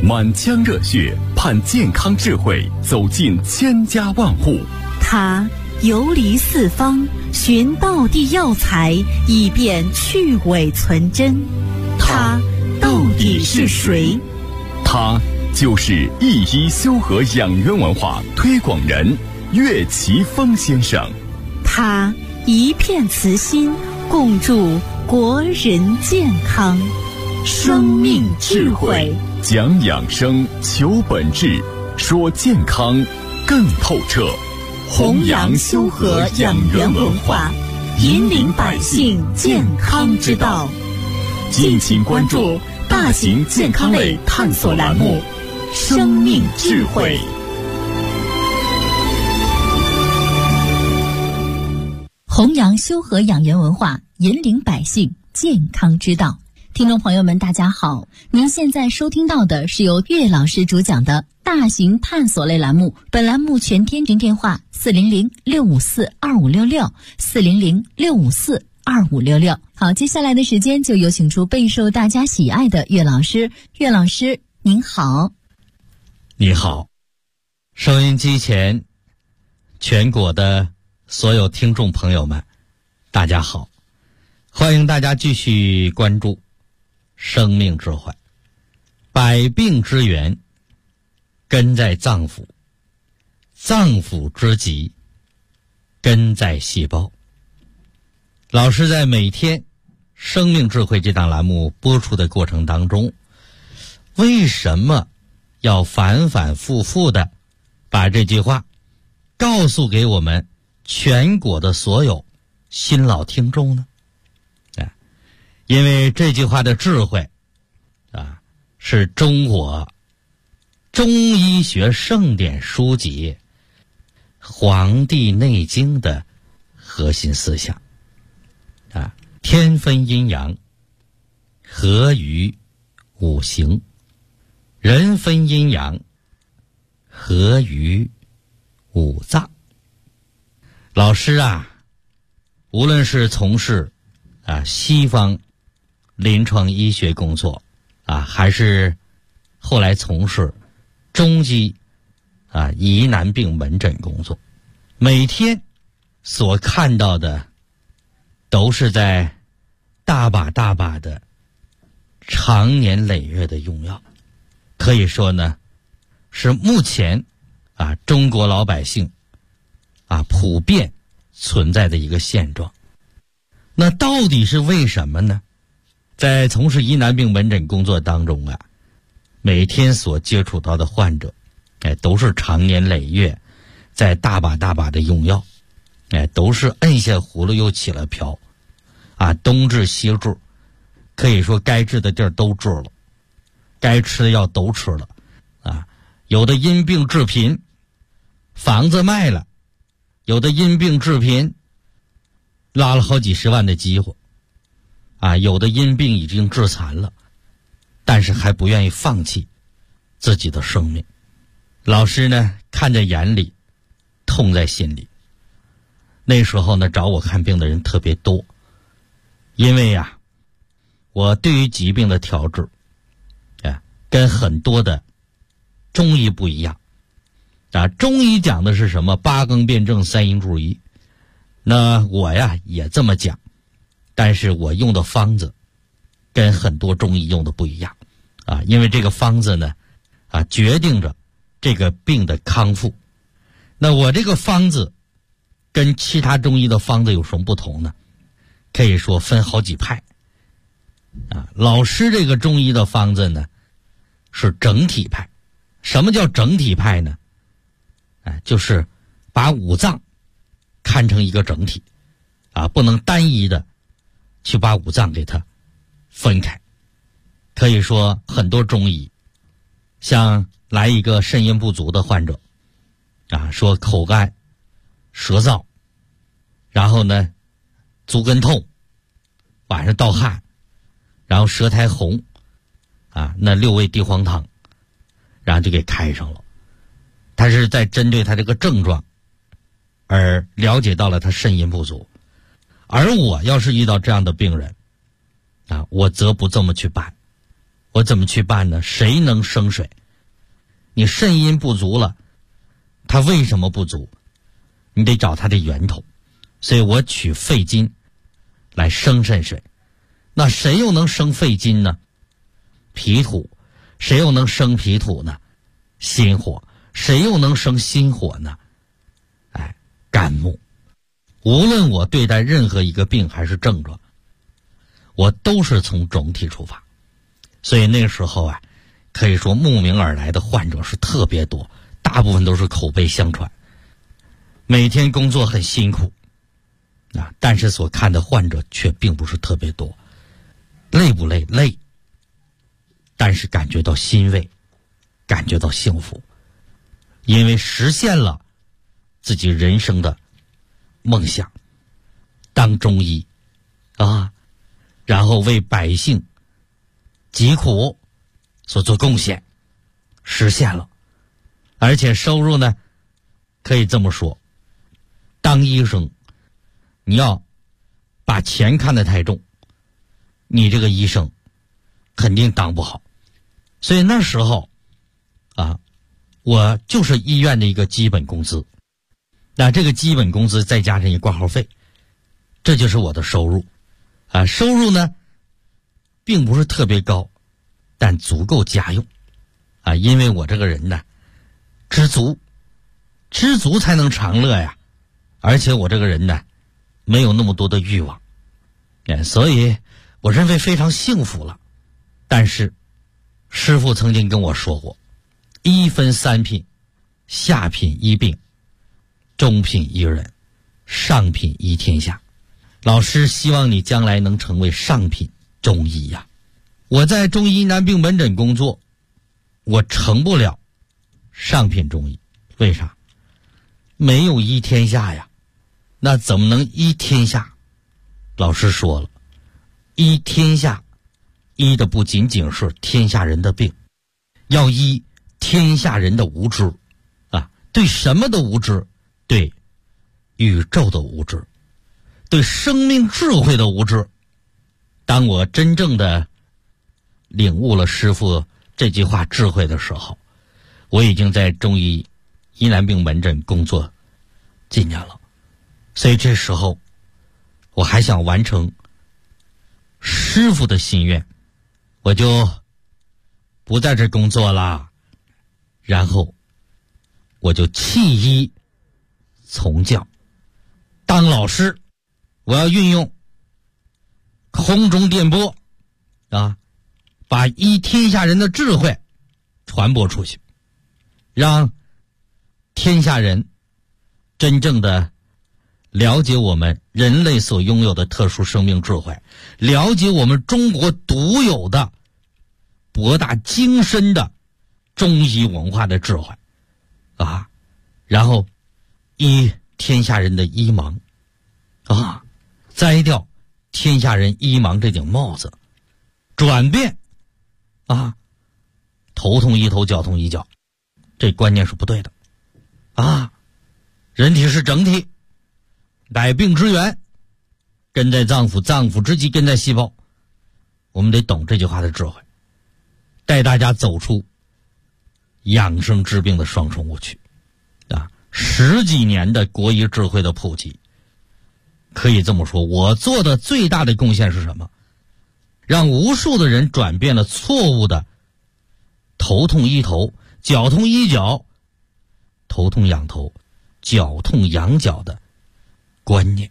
满腔热血盼健康智慧走进千家万户。 他游离四方，寻道地药材，以便去伪存真。他到底是谁？ 他就是一一修和养元文化推广人岳奇峰先生。 他一片慈心，共筑国人健康。生命智慧， 讲养生，求本质，说健康更透彻。 弘扬修和养元文化，引领百姓健康之道。 敬请关注大型健康类探索栏目《生命智慧》。 弘扬修和养元文化，引领百姓健康之道。听众朋友们，大家好，您现在收听到的是由岳老师主讲的大型探索类栏目。本栏目全天津电话400-654-2566 400-654-2566。好，接下来的时间就有请出备受大家喜爱的岳老师。岳老师您好。 你好，收音机前全国的所有听众朋友们，大家好，欢迎大家继续关注生命智慧。百病之源根在脏腑，脏腑之疾根在细胞。老师在每天生命智慧这档栏目播出的过程当中，为什么要反反复复的把这句话告诉给我们全国的所有新老听众呢？因为这句话的智慧是中国中医学盛典书籍《黄帝内经》的核心思想天分阴阳，合于五行；人分阴阳，合于五脏。老师无论是从事西方临床医学工作还是后来从事中医疑难病门诊工作，每天所看到的都是在大把大把的长年累月的用药，可以说呢是目前中国老百姓普遍存在的一个现状。那到底是为什么呢？在从事疑难病门诊工作当中每天所接触到的患者都是长年累月在大把大把的用药，都是摁下葫芦又起了瓢东治西治，可以说该治的地儿都治了，该吃的药都吃了有的因病致贫，房子卖了；有的因病致贫，拉了好几十万的饥荒有的因病已经致残了，但是还不愿意放弃自己的生命。老师呢看在眼里，痛在心里。那时候呢找我看病的人特别多，因为我对于疾病的调治跟很多的中医不一样中医讲的是什么八纲辩证三阴注意，那我也这么讲，但是我用的方子跟很多中医用的不一样因为这个方子呢决定着这个病的康复。那我这个方子跟其他中医的方子有什么不同呢？可以说分好几派老师这个中医的方子呢是整体派。什么叫整体派呢？就是把五脏看成一个整体不能单一的去把五脏给它分开。可以说很多中医像来一个肾阴不足的患者说口干舌燥，然后呢足跟痛，晚上盗汗，然后舌苔红那六味地黄汤然后就给开上了。他是在针对他这个症状而了解到了他肾阴不足。而我要是遇到这样的病人我则不这么去办。我怎么去办呢？谁能生水你肾阴不足了，它为什么不足？你得找它的源头。所以我取肺金来生肾水。那谁又能生肺金呢？脾土。谁又能生脾土呢？心火。谁又能生心火呢？肝木。无论我对待任何一个病还是症状，我都是从总体出发。所以那个时候可以说慕名而来的患者是特别多，大部分都是口碑相传。每天工作很辛苦但是所看的患者却并不是特别多。累不累？累，但是感觉到欣慰，感觉到幸福，因为实现了自己人生的梦想，当中医然后为百姓疾苦所做贡献，实现了。而且收入呢，可以这么说，当医生你要把钱看得太重，你这个医生肯定当不好。所以那时候我就是医院的一个基本工资，那这个基本工资再加上一挂号费，这就是我的收入收入呢并不是特别高，但足够家用因为我这个人呢知足才能长乐呀。而且我这个人呢没有那么多的欲望所以我认为非常幸福了。但是师父曾经跟我说过，医分三品，下品医病，中品医人，上品医天下。老师希望你将来能成为上品中医呀。我在中医难病门诊工作，我成不了上品中医。为啥？没有医天下呀。那怎么能医天下？老师说了，医天下，医的不仅仅是天下人的病，要医天下人的无知对什么的无知？对宇宙的无知，对生命智慧的无知。当我真正的领悟了师父这句话智慧的时候，我已经在中医疑难病门诊工作几年了。所以这时候我还想完成师父的心愿，我就不在这工作了，然后我就弃医从教，当老师。我要运用空中电波把医天下人的智慧传播出去，让天下人真正的了解我们人类所拥有的特殊生命智慧，了解我们中国独有的博大精深的中医文化的智慧然后医天下人的医盲摘掉天下人医盲这顶帽子，转变头痛医头，脚痛医脚，这观念是不对的人体是整体，百病之源根在脏腑，脏腑之基根在细胞。我们得懂这句话的智慧，带大家走出养生治病的双重误区10几年的国医智慧的普及，可以这么说，我做的最大的贡献是什么？让无数的人转变了错误的头痛医头，脚痛医脚，头痛养头，脚痛养脚的观念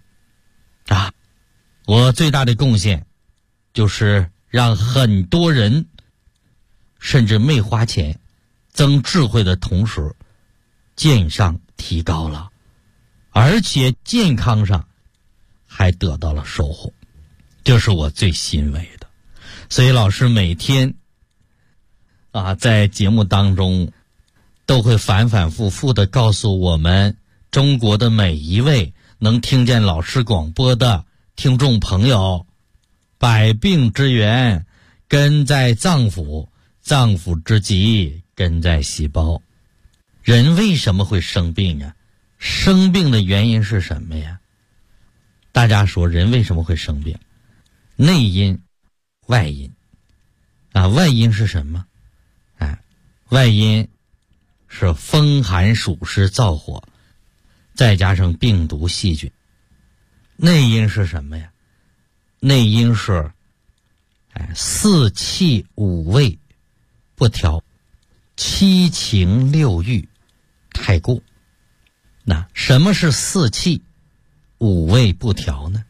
我最大的贡献就是让很多人甚至没花钱增智慧的同时，健上提高了，而且健康上还得到了收获，这是我最欣慰的。所以老师每天在节目当中都会反反复复地告诉我们中国的每一位能听见老师广播的听众朋友，百病之源根在脏腑，脏腑之基根在细胞。人为什么会生病呀？生病的原因是什么呀？大家说人为什么会生病？内因外因外因是什么？外因是风寒暑湿燥火，再加上病毒细菌。内因是什么呀？内因是四气五味不调，七情六欲太过。那什么是四气五味不调呢？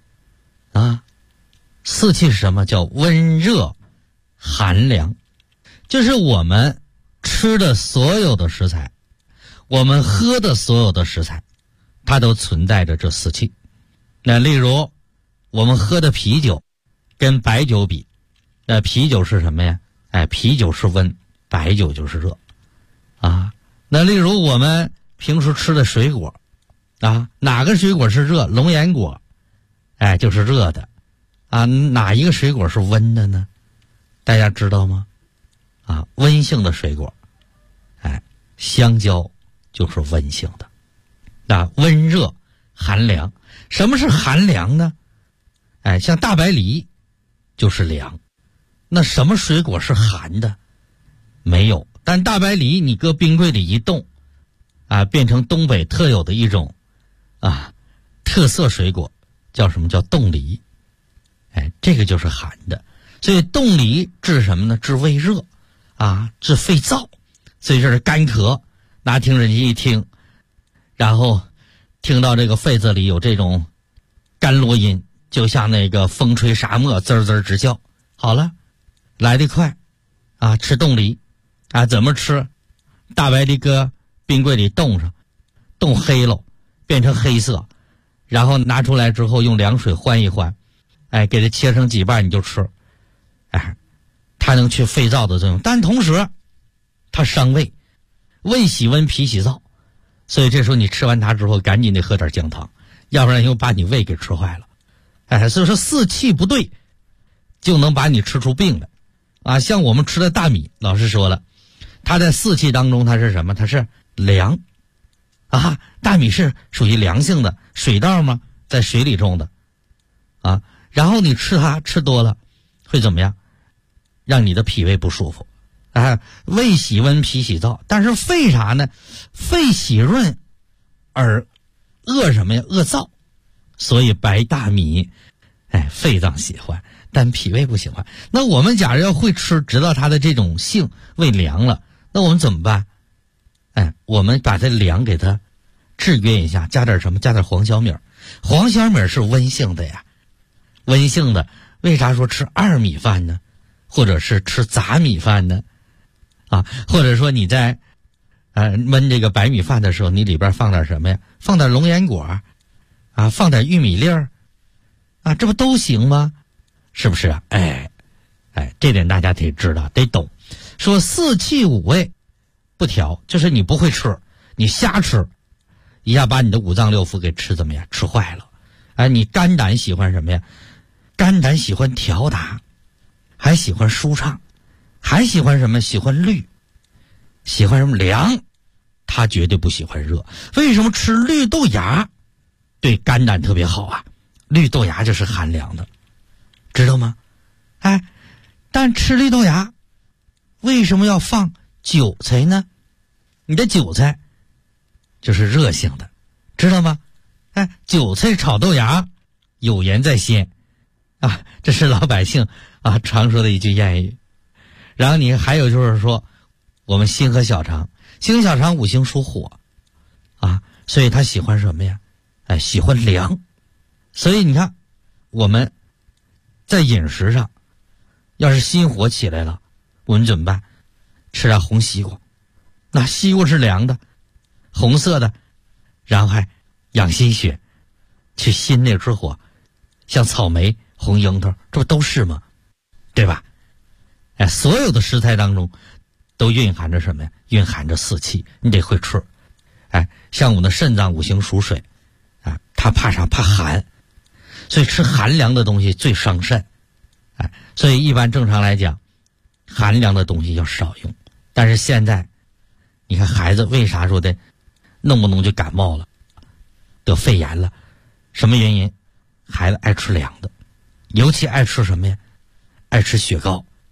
四气是什么？叫温热寒凉，就是我们吃的所有的食材，我们喝的所有的食材，它都存在着这四气。那例如我们喝的啤酒跟白酒比，那啤酒是什么呀？啤酒是温，白酒就是热那例如我们平时吃的水果哪个水果是热？龙眼果就是热的哪一个水果是温的呢？大家知道吗？温性的水果香蕉就是温性的。那温热寒凉，什么是寒凉呢？像大白梨就是凉。那什么水果是寒的？没有。但大白梨你搁冰柜里一冻变成东北特有的一种特色水果，叫什么？叫冻梨。这个就是寒的。所以冻梨治什么呢？治胃热治肺燥。所以这是干咳，拿听诊器一听，然后听到这个肺子里有这种干啰音，就像那个风吹沙漠滋滋直叫。好了，来得快吃冻梨怎么吃？大白梨搁冰柜里冻上，冻黑了变成黑色，然后拿出来之后用凉水换一换，给它切成几瓣你就吃。它能去肺燥的作用，但同时它伤胃，胃喜温脾喜燥，所以这时候你吃完它之后赶紧得喝点姜汤，要不然又把你胃给吃坏了。所以说四气不对就能把你吃出病来像我们吃的大米，老师说了，它在四气当中它是什么？它是凉大米是属于凉性的，水稻嘛，在水里种的然后你吃它吃多了会怎么样？让你的脾胃不舒服胃喜温脾喜燥。但是肺啥呢？肺喜润而恶什么呀？恶燥。所以白大米肺脏喜欢，但脾胃不喜欢。那我们假如要会吃，知道它的这种性，胃凉了，那我们怎么办？我们把这凉给它制约一下，加点什么？加点黄小米。黄小米是温性的呀，温性的。为啥说吃二米饭呢？或者是吃杂米饭呢？或者说你在焖这个白米饭的时候，你里边放点什么呀？放点龙眼果放点玉米粒儿这不都行吗？是不是这点大家得知道，得懂。说四气五味不调，就是你不会吃，你瞎吃，一下把你的五脏六腑给吃怎么样？吃坏了。你肝胆喜欢什么呀？肝胆喜欢调达，还喜欢舒畅，还喜欢什么？喜欢绿，喜欢什么？凉。他绝对不喜欢热。为什么吃绿豆芽对肝胆特别好绿豆芽就是寒凉的，知道吗？但吃绿豆芽为什么要放韭菜呢？你的韭菜就是热性的，知道吗？韭菜炒豆芽有盐在先这是老百姓常说的一句谚语。然后你还有就是说，我们心和小肠，心和小肠五行属火所以他喜欢什么呀？喜欢凉。所以你看我们在饮食上要是心火起来了，我们怎么办？吃点红西瓜，那西瓜是凉的，红色的，然后还养心血，去心内之火，像草莓、红樱桃，这不都是吗？对吧？所有的食材当中都蕴含着什么呀？蕴含着四气，你得会吃。像我们的肾脏五行属水它怕啥？怕寒，所以吃寒凉的东西最伤肾。所以一般正常来讲，寒凉的东西要少用。但是现在你看孩子为啥说的弄不弄就感冒了，得肺炎了？什么原因？孩子爱吃凉的，尤其爱吃什么呀？爱吃雪糕，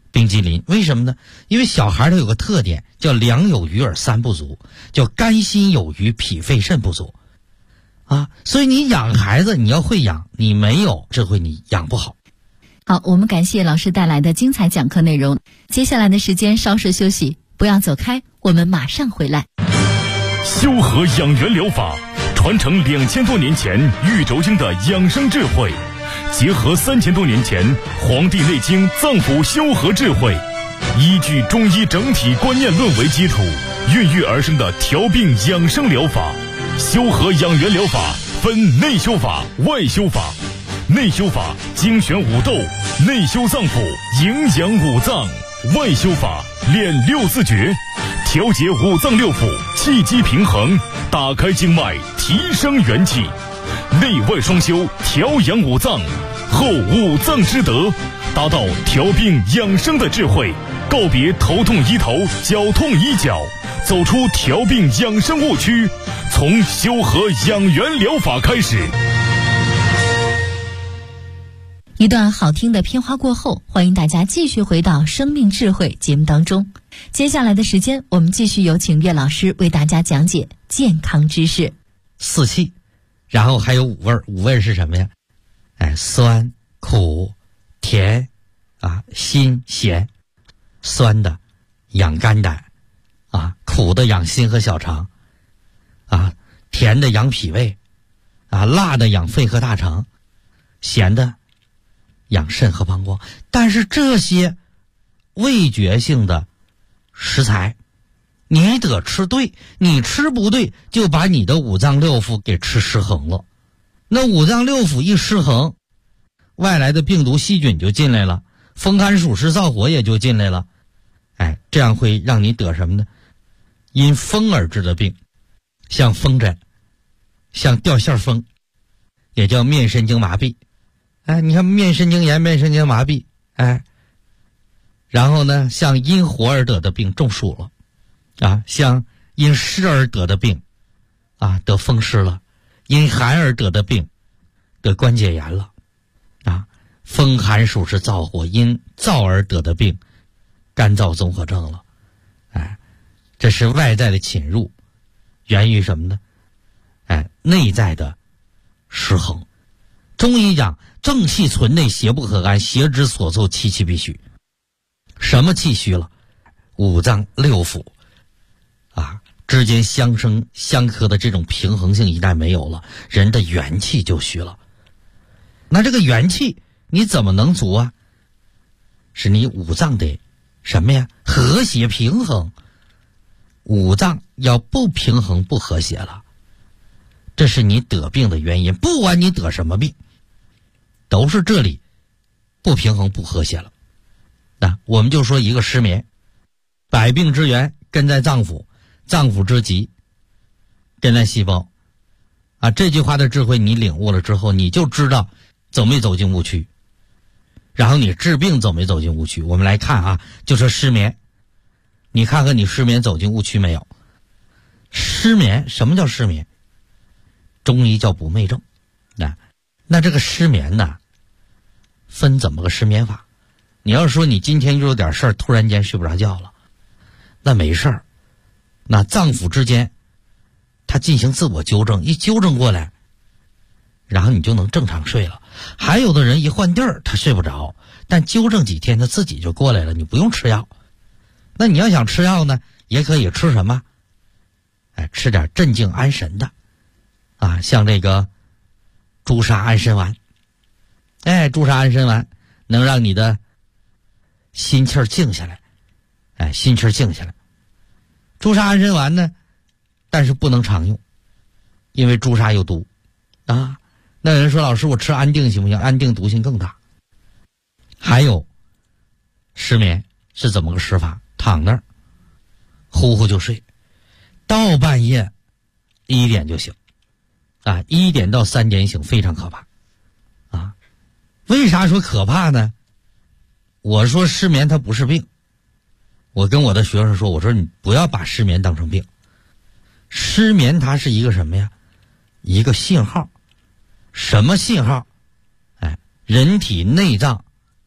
冰激凌。为什么呢？因为小孩他有个特点，叫两有余而三不足，叫肝心有余，脾肺肾不足啊。所以你养孩子，你要会养，你没有智慧，你养不好。 好，我们感谢老师带来的精彩讲课内容。接下来的时间稍事休息，不要走开，我们马上回来。 修和养元疗法传承2000多年前玉轴经的养生智慧，结合3000多年前《黄帝内经》脏腑修和智慧，依据中医整体观念论为基础，孕育而生的调病养生疗法。修和养元疗法分内修法、外修法。内修法精选五斗，内修脏腑，营养五脏；外修法练六字诀，调节五脏六腑，气机平衡，打开经脉，提升元气。内外双修，调养五脏，后五脏之德，达到调病养生的智慧，告别头痛医头，脚痛医脚，走出调病养生误区，从修和养元疗法开始。 一段好听的片花过后，欢迎大家继续回到生命智慧节目当中。接下来的时间，我们继续有请岳老师为大家讲解健康知识。 四气，然后还有五味。五味是什么呀？酸、苦、甜啊，辛、咸。酸的养肝胆啊，苦的养心和小肠啊，甜的养脾胃啊，辣的养肺和大肠，咸的养肾和膀胱。但是这些味觉性的食材你得吃对，你吃不对就把你的五脏六腑给吃失衡了。那五脏六腑一失衡，外来的病毒细菌就进来了，风寒暑湿燥火也就进来了。这样会让你得什么呢？因风而致的病，像风疹，像掉线风，也叫面神经麻痹。你看面神经炎、面神经麻痹，然后呢，像因火而得的病中暑了，像因湿而得的病，得风湿了；因寒而得的病，得关节炎了，风寒暑湿燥火，因燥而得的病，干燥综合症了。这是外在的侵入，源于什么呢？内在的失衡。中医讲正气存内，邪不可干，邪之所奏，气气必虚。什么气虚了？五脏六腑之间相生相克的这种平衡性一旦没有了，人的元气就虚了。那这个元气你怎么能足啊？是你五脏得什么呀？和谐平衡。五脏要不平衡不和谐了，这是你得病的原因。不管你得什么病，都是这里不平衡不和谐了。我们就说一个失眠，百病之源根在脏腑，脏腑之疾根在细胞。这句话的智慧你领悟了之后，你就知道走没走进误区，然后你治病走没走进误区。我们来看就说失眠，你看看你失眠走进误区没有？失眠，什么叫失眠？中医叫不寐症。那这个失眠呢，分怎么个失眠法？你要说你今天又有点事儿，突然间睡不着觉了，那没事儿，那脏腑之间它进行自我纠正，一纠正过来，然后你就能正常睡了。还有的人一换地儿他睡不着，但纠正几天他自己就过来了，你不用吃药。那你要想吃药呢，也可以吃什么？吃点镇静安神的像这个朱砂安神丸。朱砂安神丸能让你的心气儿静下来，心气儿静下来。朱砂安神丸呢，但是不能常用，因为朱砂有毒那人说，老师我吃安定行不行？安定毒性更大。还有失眠是怎么个失法？躺那儿呼呼就睡，到半夜1点就醒1点到3点醒，非常可怕为啥说可怕呢？我说失眠它不是病，我跟我的学生说，我说你不要把失眠当成病，失眠它是一个什么呀？一个信号。什么信号？人体内脏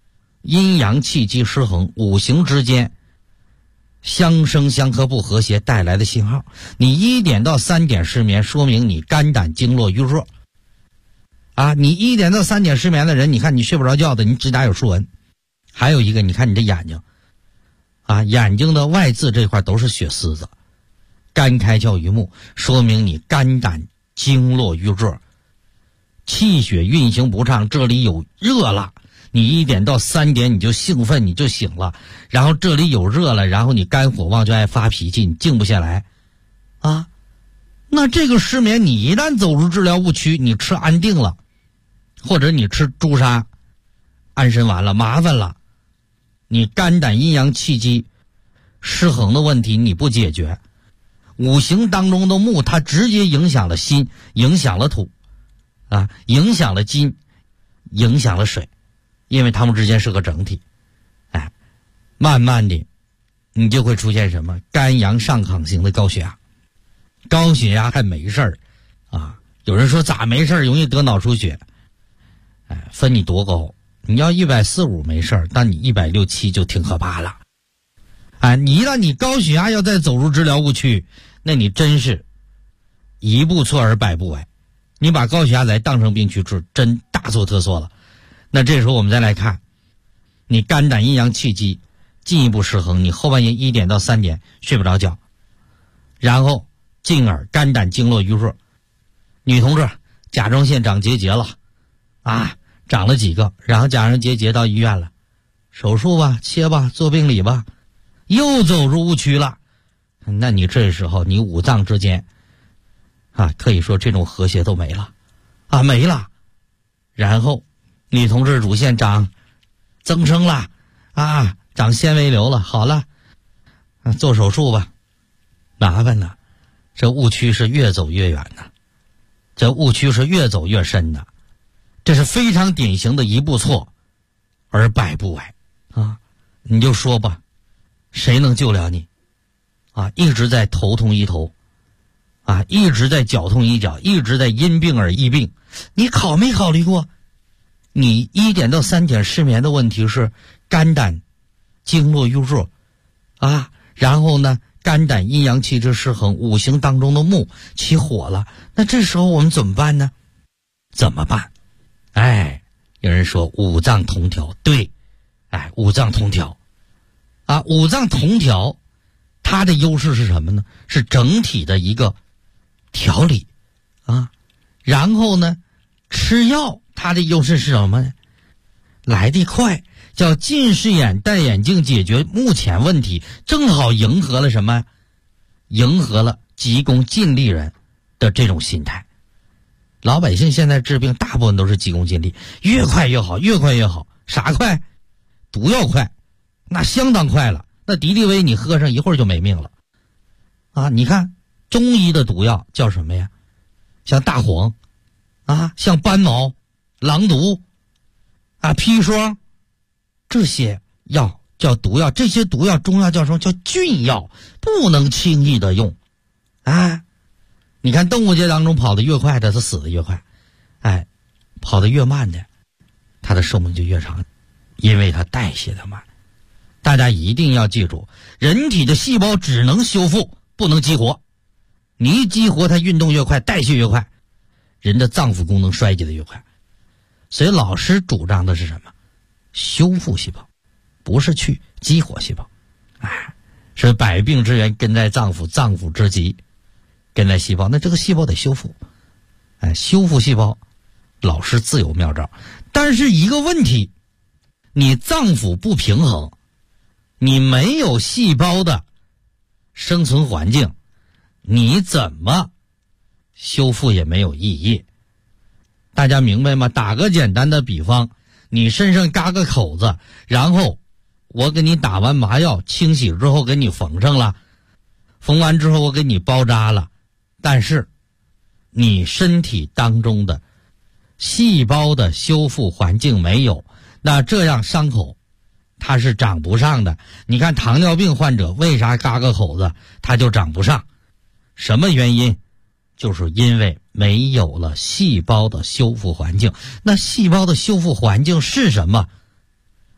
阴阳气机失衡，五行之间相生相克不和谐带来的信号。你1点到3点失眠，说明你肝胆经络淤弱啊。你1点到3点失眠的人，你看你睡不着觉的，你指甲有竖纹。还有一个，你看你的眼睛啊，眼睛的外眦这块都是血丝子，肝开窍于目，说明你肝胆经络淤弱，气血运行不畅，这里有热了，你1点到3点你就兴奋，你就醒了，然后这里有热了，然后你肝火旺就爱发脾气，你静不下来啊。那这个失眠，你一旦走入治疗误区，你吃安定了，或者你吃朱砂安神丸了，麻烦了，你肝胆阴阳气机失衡的问题你不解决，五行当中的木它直接影响了心，影响了土啊，影响了金，影响了水，因为它们之间是个整体。哎，慢慢的你就会出现什么肝阳上亢型的高血压。高血压还没事儿啊，有人说咋没事儿，容易得脑出血。哎，分你多高，你要140-145没事儿，但你160-170就挺可怕了。哎，你一旦你高血压要再走入治疗误区，那你真是一步错而百步歪，你把高血压来当成病去治，真大错特错了。那这时候我们再来看，你肝胆阴阳气机进一步失衡，你后半夜1点到3点睡不着觉，然后进而肝胆经络淤弱。女同志甲状腺长结节了啊，长了几个，然后甲状结节到医院了，手术吧，切吧，做病理吧，又走入误区了。那你这时候你五脏之间啊，可以说这种和谐都没了啊，没了。然后女同志乳腺增生了啊，长纤维瘤了，好了啊，做手术吧，麻烦了。这误区是越走越远的，这误区是越走越深的，这是非常典型的一步错而百步歪啊！你就说吧，谁能救了你啊？一直在头痛医头啊，一直在脚痛医脚，一直在因病而医病。你没考虑过，你1点到3点失眠的问题是肝胆经络淤弱啊，然后呢肝胆阴阳气之失衡，五行当中的木起火了，那这时候我们怎么办呢？怎么办？哎，有人说五脏同调，对，哎，五脏同调啊，五脏同调它的优势是什么呢？是整体的一个调理啊。然后呢，吃药它的优势是什么呢？来得快，叫近视眼戴眼镜解决目前问题，正好迎合了什么？迎合了急功近利人的这种心态。老百姓现在治病大部分都是急功近利，越快越好，越快越好。啥快？毒药快，那相当快了。那敌敌畏你喝上一会儿就没命了啊！你看中医的毒药叫什么呀？像大黄啊，像斑毛、狼毒啊、砒霜，这些药叫毒药。这些毒药中药叫什么？叫菌药，不能轻易的用啊！你看动物界当中跑得越快的，它死得越快，哎，跑得越慢的，它的寿命就越长，因为它代谢的慢。大家一定要记住，人体的细胞只能修复，不能激活。你一激活，它运动越快，代谢越快，人的脏腑功能衰竭的越快。所以老师主张的是什么？修复细胞，不是去激活细胞。哎，是百病之源根在脏腑，脏腑之疾根在细胞。那这个细胞得修复，哎，修复细胞，老师自有妙招。但是一个问题，你脏腑不平衡，你没有细胞的生存环境，你怎么修复也没有意义。大家明白吗？打个简单的比方，你身上嘎个口子，然后我给你打完麻药清洗之后给你缝上了，缝完之后我给你包扎了，但是你身体当中的细胞的修复环境没有，那这样伤口它是长不上的。你看糖尿病患者为啥嘎个口子它就长不上？什么原因？就是因为没有了细胞的修复环境。那细胞的修复环境是什么？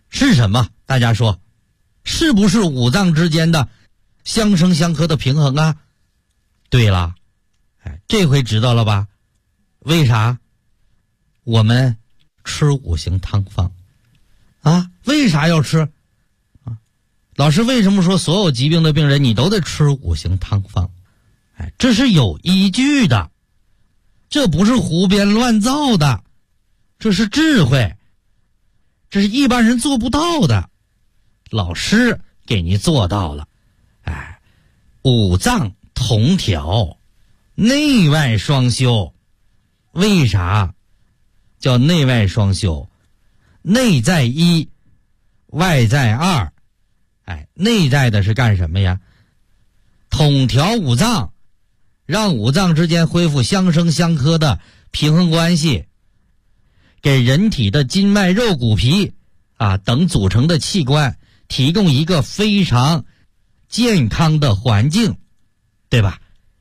是什么？大家说，是不是五脏之间的相生相克的平衡啊？对了，这回知道了吧？为啥我们吃五行汤方啊？为啥要吃啊？老师为什么说所有疾病的病人你都得吃五行汤方？这是有依据的，这不是胡编乱造的，这是智慧，这是一般人做不到的，老师给你做到了。五脏同调，内外双修。为啥叫内外双修？内在一，外在二。内在的是干什么呀？统调五脏，让五脏之间恢复相生相克的平衡关系，给人体的筋脉肉骨皮等组成的器官提供一个非常健康的环境，对吧？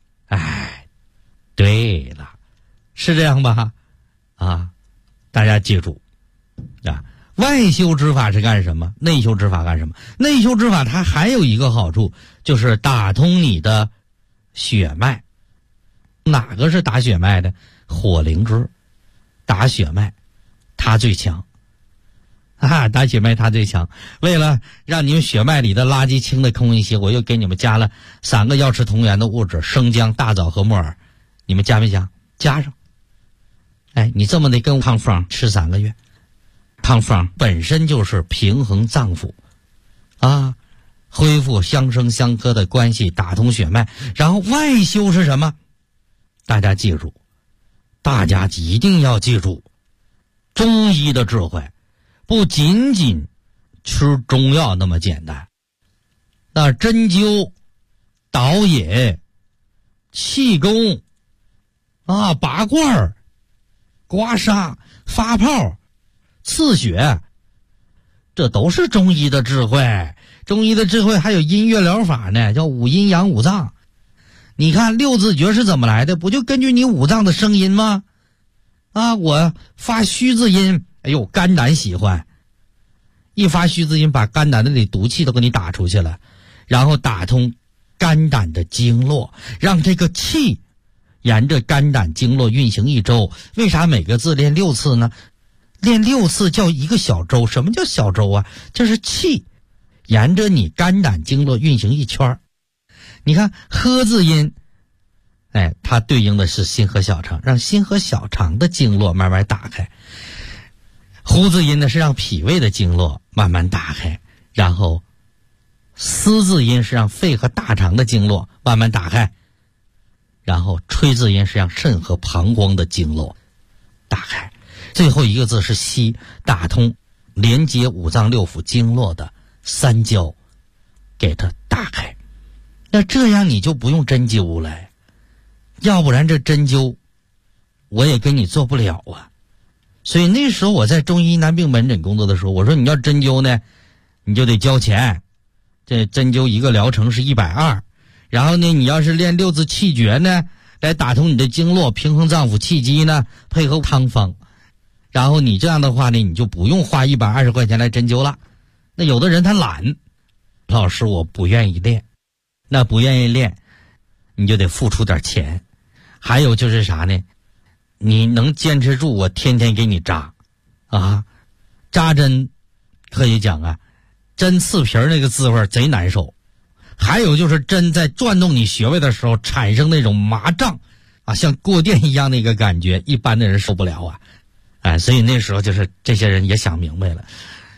对了，是这样吧？大家记住外修之法是干什么？内修之法干什么？内修之法它还有一个好处，就是打通你的血脉。哪个是打血脉的？火灵芝打血脉，它最强打血脉它最强。为了让你们血脉里的垃圾清的空一些，我又给你们加了3个药食同源的物质：生姜、大枣和木耳。你们加没加？加上。你这么的跟汤方吃3个月。汤方本身就是平衡脏腑恢复相生相克的关系，打通血脉。然后外修是什么？大家记住，大家一定要记住，中医的智慧不仅仅吃中药那么简单。那针灸、导引、气功拔罐、刮痧、发泡、刺血，这都是中医的智慧。中医的智慧还有音乐疗法呢，叫五阴阳五脏。你看六字诀是怎么来的？不就根据你五脏的声音吗？我发虚字音，肝胆喜欢，一发虚字音把肝胆的里毒气都给你打出去了，然后打通肝胆的经络，让这个气沿着肝胆经络运行1周。为啥每个字练6次呢？练6次叫一个小周。什么叫小周啊？这是气沿着你肝胆经络运行1圈。你看呵字音，它对应的是心和小肠，让心和小肠的经络慢慢打开。呼字音呢是让脾胃的经络慢慢打开，然后思字音是让肺和大肠的经络慢慢打开，然后吹字音是让肾和膀胱的经络打开，最后一个字是息，打通连接五脏六腑经络的三焦，给它打开。那这样你就不用针灸了，要不然这针灸我也跟你做不了啊。所以那时候我在中医男病门诊工作的时候，我说你要针灸呢，你就得交钱。这针灸一个疗程是120，然后呢，你要是练6字气诀呢，来打通你的经络，平衡脏腑气机呢，配合汤方，然后你这样的话呢，你就不用花120块钱来针灸了。那有的人他懒，老师我不愿意练，那不愿意练，你就得付出点钱。还有就是啥呢？你能坚持住，我天天给你扎扎针可以讲针刺皮那个滋味贼难受。还有就是针在转动你穴位的时候产生那种麻胀像过电一样的一个感觉，一般的人受不了所以那时候就是这些人也想明白了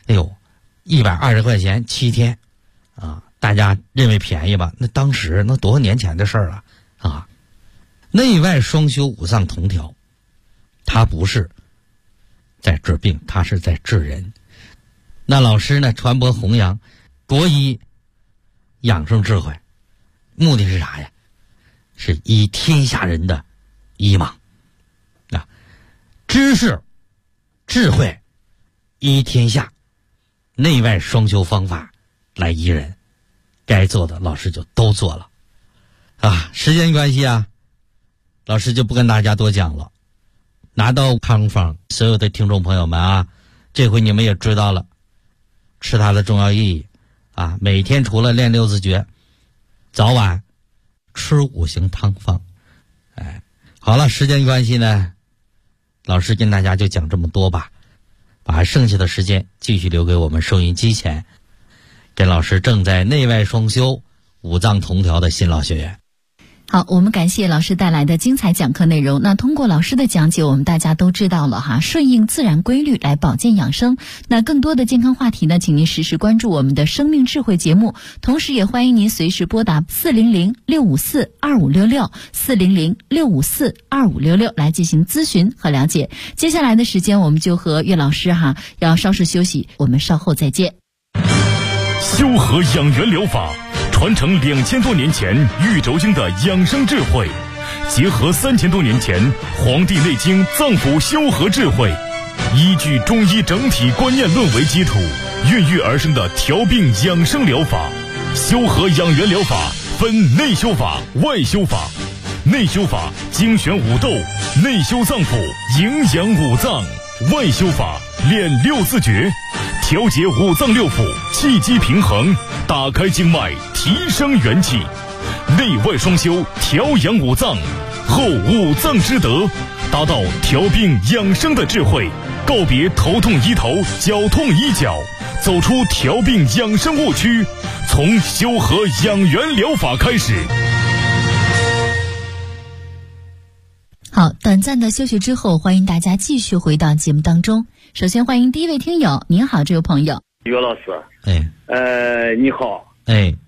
，120块钱7天大家认为便宜吧？那当时那多少年前的事儿了内外双修，五脏同调，它不是在治病，它是在治人。那老师呢，传播弘扬国医养生智慧，目的是啥呀？是医天下人的医盲知识智慧医天下，内外双修方法来医人，该做的老师就都做了时间关系老师就不跟大家多讲了。拿到康方，所有的听众朋友们这回你们也知道了， 吃它的重要意义啊！每天除了练六字诀，早晚吃五行汤方。哎，好了，时间关系呢，老师跟大家就讲这么多吧，把剩下的时间继续留给我们收音机前跟老师正在内外双修、五脏同调的新老学员。 好，我们感谢老师带来的精彩讲课内容。那通过老师的讲解，我们大家都知道了哈，顺应自然规律来保健养生。那更多的健康话题呢，请您时时关注我们的生命智慧节目，同时也欢迎您随时拨打400-654-2566，400-654-2566来进行咨询和了解。接下来的时间，我们就和岳老师要稍事休息，我们稍后再见。 修和养元疗法传承2000多年前玉轴经的养生智慧，结合3000多年前《黄帝内经》脏腑修和智慧，依据中医整体观念论为基础，孕育而生的调病养生疗法。修和养元疗法分内修法、外修法。内修法精选五斗，内修脏腑，营养五脏；外修法练六字诀，调节五脏六腑，气机平衡，打开经脉，提升元气。内外双修，调养五脏，后五脏之德，达到调病养生的智慧，告别头痛医头，脚痛医脚，走出调病养生误区，从修和养元疗法开始。 好，短暂的休息之后，欢迎大家继续回到节目当中。首先欢迎第一位听友，您好，这位朋友。 岳老师，你好， 你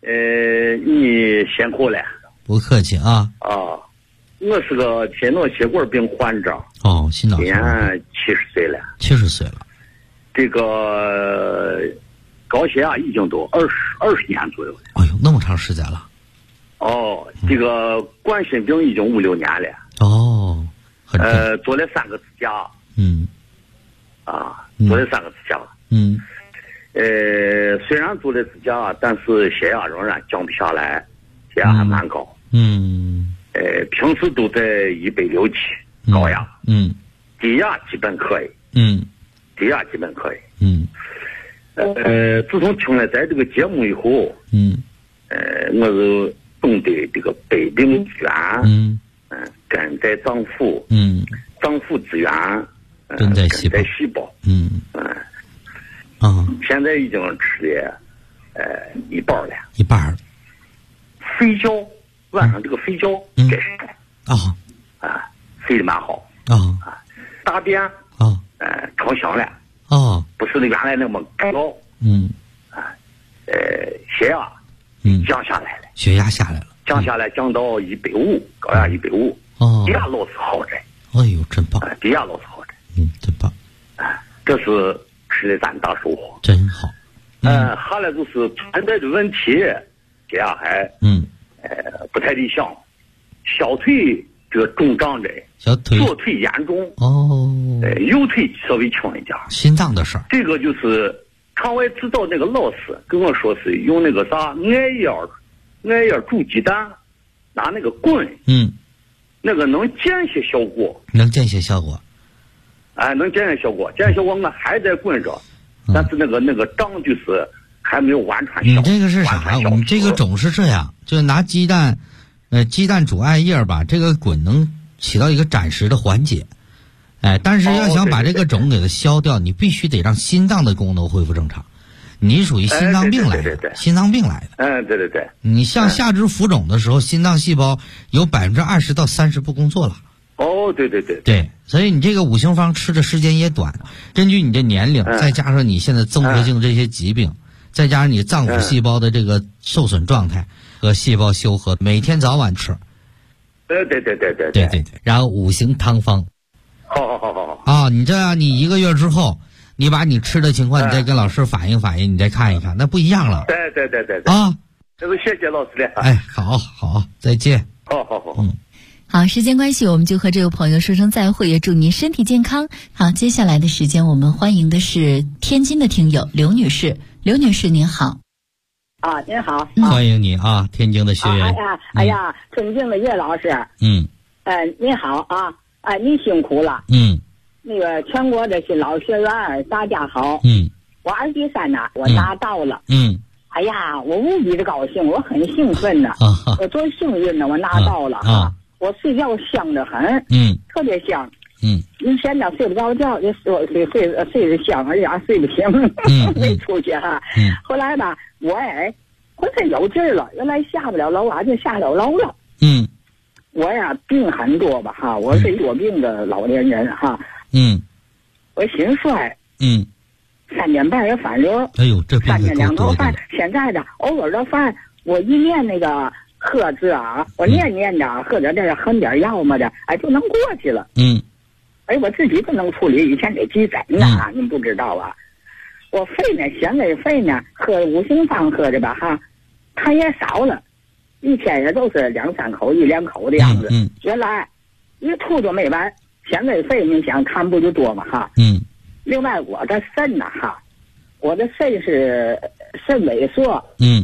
辛苦了。 不客气啊。 我是个心脑血管病患者。 心脑血管病。 今年70岁了。 70岁了。 这个高血压已经都20年左右了。 哎呦，那么长时间了。 这个冠心病已经5、6年了。 很做了3个支架。做了3个支架。虽然做了支架，但是血压仍然降不下来，血压还蛮高。平时都在160、7高压。低压基本可以。低压基本可以。自从听了咱这个节目以后，我就懂得这个百病之源，根在脏腑，脏腑之源， 根在细胞。现在已经吃了一半了。睡觉晚上这个睡觉该睡。睡得蛮好。大便成型了。不是原来那么高。血压降下来了。降下来，降到150，高压150。低压老是好着。 哎呦，真棒！ 低压老是好着。 真棒。 这是吃了咱大收获。 真好。 后来就是存在的问题，血压还不太理想，小腿这个肿胀着，左腿严重。右腿稍微轻一点。 心脏的事儿。 这个就是场外指导那个老师跟我说是用那个啥艾叶煮鸡蛋，拿那个滚，那个能见些效果。 能见些效果。 我还在滚着，但是那个胀就是还没有完全消。 你这个是啥？我们这个种是这样，就拿鸡蛋煮艾叶吧，这个滚能起到一个暂时的缓解。但是要想把这个种给它消掉，你必须得让心脏的功能恢复正常。你属于心脏病来的。心脏病来的。 对。 你像下肢浮肿的时候，心脏细胞有20%到30%不工作了。对，所以你这个五行方吃的时间也短，根据你的年龄，再加上你现在综合性这些疾病，再加上你脏腑细胞的这个受损状态和细胞修和，每天早晚吃。对，然后五行汤方。好。你这样，你1个月之后，你把你吃的情况，你再跟老师反映，你再看一看，那不一样了。 对。这个谢谢老师了。 好，再见。 好。 好，时间关系，我们就和这位朋友说声再会，也祝您身体健康。好，接下来的时间，我们欢迎的是天津的听友刘女士。刘女士您好。 您好。 欢迎你啊，天津的学员。 尊敬的岳老师。您好啊。您辛苦了。那个全国的新老学员大家好。 我23呢，我拿到了。哎呀，我无比的高兴，我很兴奋呢。我多幸运呢，我拿到了哈。我睡觉香得很，特别香。以前呢睡不着觉，就睡得香，而且还睡不醒，没出去哈。后来吧，我浑身有劲儿了，原来下不了楼啊，就下了楼了。我呀病很多吧哈，我是多病的老年人哈。我心衰。3点半也反热。 哎呦，这病 3天2头饭。现在的偶尔的饭，我一念那个喝字啊，我念的喝点喝点药么的，就能过去了。我自己都能处理，以前得急诊呢，您不知道啊。我肺呢，纤维肺呢，喝5行方喝的吧哈，痰也少了，一天也都是2、3口1、2口的样子。原来一吐都没完，纤维肺你想痰不就多嘛哈。另外我的肾呢哈，我的肾是肾萎缩。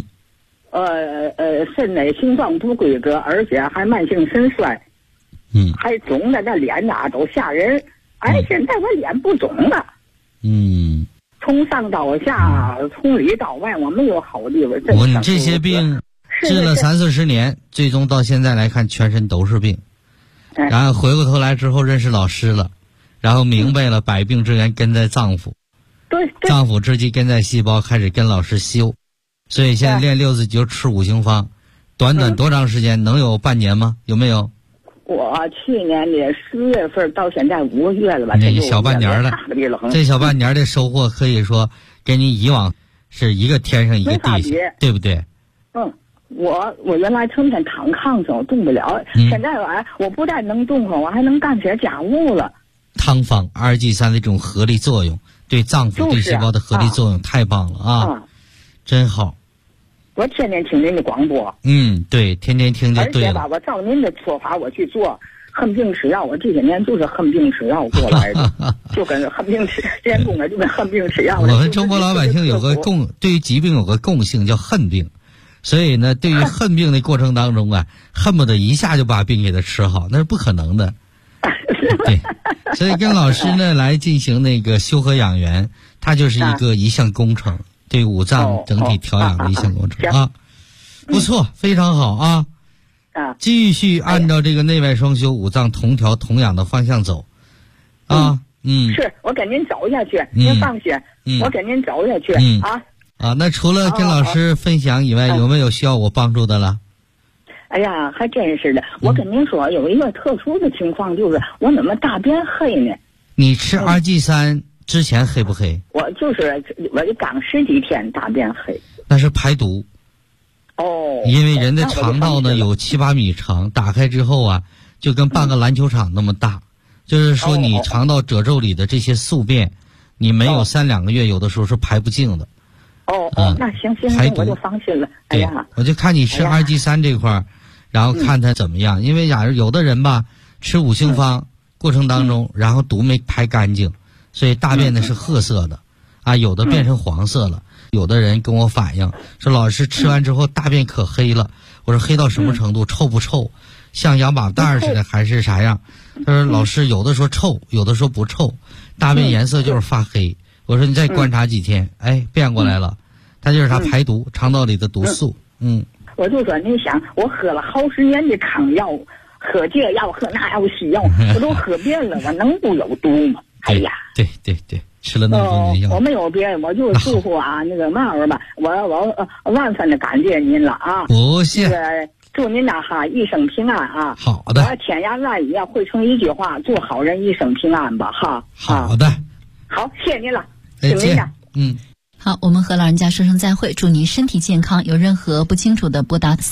肾内形状不规则，而且还慢性肾衰。还肿的那脸呐都吓人。现在我脸不肿了。从上到下，从里到外，我没有好地方。 你这些病治了30-40年，最终到现在来看，全身都是病。然后回过头来之后认识老师了，然后明白了百病之源根在脏腑。脏腑之机根在细胞，开始跟老师修。所以现在练6字诀吃5行方，短多长时间？能有半年吗？有没有？ 我去年的10月份到现在5个月了吧？ 那小半年了，这小半年的收获可以说跟你以往是一个天上一个地下，对不对？ 我原来成天躺炕上，我动不了。现在我不但能动了，我还能干些家务了。 汤方2G3的这种合力作用，对脏腑、对细胞的合力作用太棒了啊！真好。 我天天听您的广播。 对，天天听就对了。 而且吧，我照您的说法我去做，恨病吃药。我这些年就是恨病吃药过来的，就跟恨病吃练功的，就跟恨病吃药。 我们中国老百姓有个对于疾病有个共性叫恨病，所以呢，对于恨病的过程当中恨不得一下就把病给它吃好，那是不可能的。对，所以跟老师呢来进行那个修和养元，它就是一项工程。对五脏整体调养的一项工程不错，非常好啊！继续按照这个内外双修、五脏同调同养的方向走是我跟您走下去，您放心，我跟您走下去那除了跟老师分享以外，有没有需要我帮助的了？ 哎呀，还真是的！我跟您说，有一个特殊的情况，就是我怎么大便黑呢？ 你吃2G3之前黑不黑？ 我就刚10几天大便黑。 那是排毒。因为人的肠道呢有7、8米长，打开之后就跟半个篮球场那么大。就是说你肠道褶皱里的这些宿便，你没有3、2个月，有的时候是排不净的。 那行，我就放心了。哎呀， 我就看你吃2G3这块然后看它怎么样。因为有的人吧，吃5行方过程当中，然后毒没排干净。所以大便呢是褐色的有的变成黄色了。有的人跟我反映说，老师吃完之后大便可黑了。我说黑到什么程度？臭不臭？像羊把蛋似的还是啥样？他说老师有的说臭，有的说不臭，大便颜色就是发黑。我说你再观察几天，变过来了，它就是它排毒，肠道里的毒素。 我就说你想，我喝了好10年的汤药，喝这药喝那药西药，我都喝遍了，我能不有毒吗？哎呀， 对，吃了那么多年药， 我没有别人，我就祝福那个嘛玩吧，我万分的感谢您了不谢。 祝您一生平安好的。 我千言万语汇成一句话，做好人一生平安吧好的。 好，谢谢您了， 再见。 好，我们和老人家说声再会，祝您身体健康。有任何不清楚的，拨打